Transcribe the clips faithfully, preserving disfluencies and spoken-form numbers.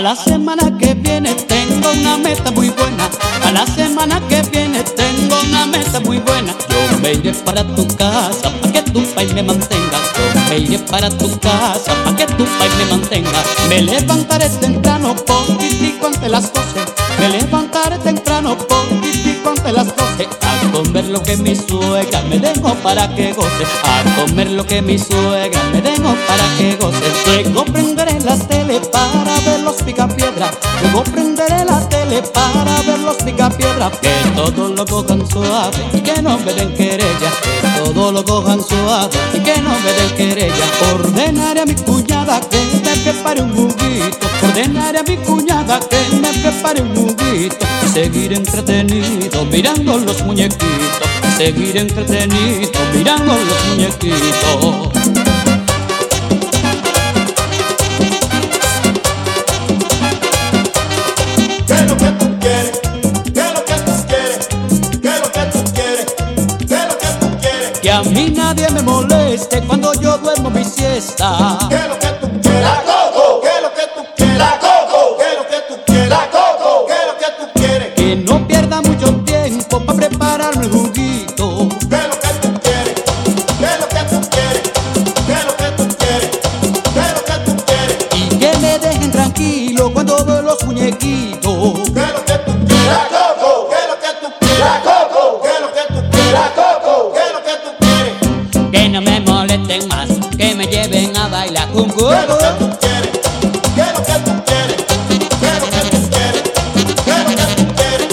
Pa' la semana que viene tengo una meta muy buena. Pa' la semana que viene tengo una meta muy buena. Yo me iré para tu casa pa' que tu país me mantenga. Yo me iré para tu casa pa' que tu país me mantenga. Me levantaré temprano poquitico ante las doce. Me levantaré temprano poquitico ante las doce. A comer lo que mi suegra me dejó para que goce. A comer lo que mi suegra me dejó para que goce. Luego prenderé la tele para ver los picapiedra. Luego prenderé la tele para ver los picapiedra. Que todo lo cojan suave y que no me den querella. Que todo lo cojan suave y que no me den querella. Ordenaré a mi cuñada que me prepare un juguito. Ordenaré a mi cuñada que me prepare un juguito. Y seguir entretenido mirando los muñequitos. Y seguir entretenido mirando los muñequitos. Que a mí nadie me moleste cuando yo duermo mi siesta. ¿Qué es lo que tú quieres? La coco. ¿Qué es lo que tú quieres? La coco. ¿Qué es lo que tú quieres? La coco. ¿Qué es lo que tú quieres? Que no pierda mucho tiempo para prepararme el juguito. ¿Qué es lo que tú quieres? ¿Qué es lo que tú quieres? ¿Qué es lo que tú quieres? ¿Qué es lo que tú quieres? Y que me dejen tranquilo cuando veo los muñequitos. ¿Qué es lo que tú quieres? La coco. ¿Qué es lo que tú quieres? La coco. ¿Qué es lo que tú quieres? La coco. ¿Qué es lo que tú quieres? Que no me molesten más, que me lleven a bailar con ¿Qué es lo que tú quieres? ¿Qué es lo que tú quieres? ¿Qué es lo que tú quieres? ¿Qué es lo que tú quieres?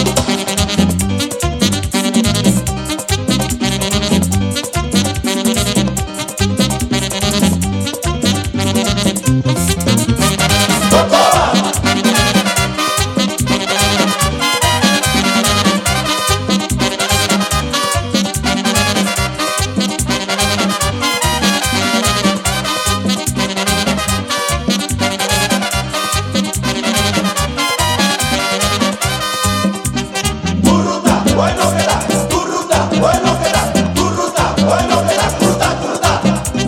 Bueno que da, tu ruta, bueno que da, tu ruta, bueno que da, ruta, tu ruta.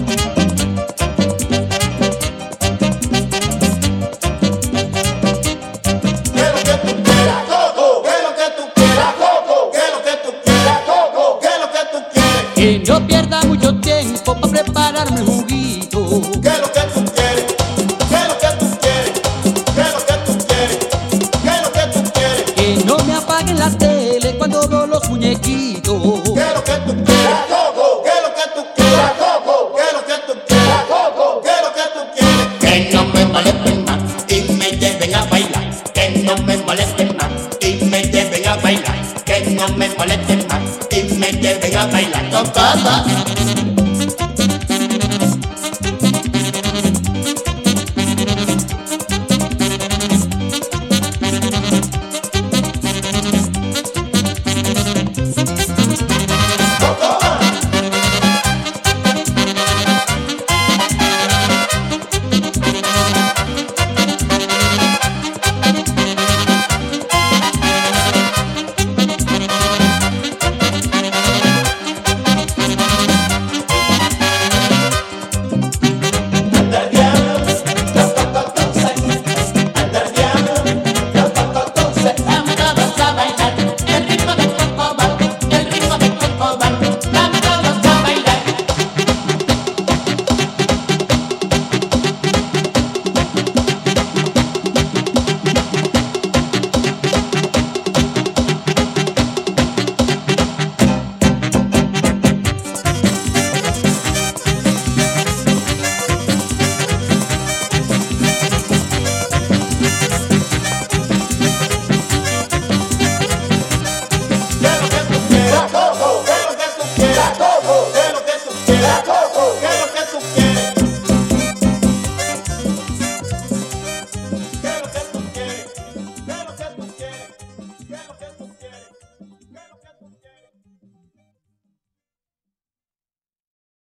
¿Qué es lo que tú quieres? Coco. ¿Qué es lo que tú quieres? Coco. ¿Qué es lo que tú quieres? Coco. ¿Qué es lo que tú quieres? que no pierda mucho tiempo para prepararme el juguito. ¿Qué es lo que tú quieres? ¿Qué es lo que tú quieres? ¿Qué es lo que tú quieres? ¿Qué es lo que tú quieres? Que no me apaguen la tele cuando veo los muñequitos. ¿Qué es lo que tú quieres? Coco. ¿Qué es lo que tú quieres? Coco. ¿Qué es lo que tú quieres? Coco. ¿Qué es lo que tú quieres? Que no me molesten más y me lleven a bailar. Que no me molesten más y me lleven a bailar. Que no me molesten más y me lleven a bailar. Tocada.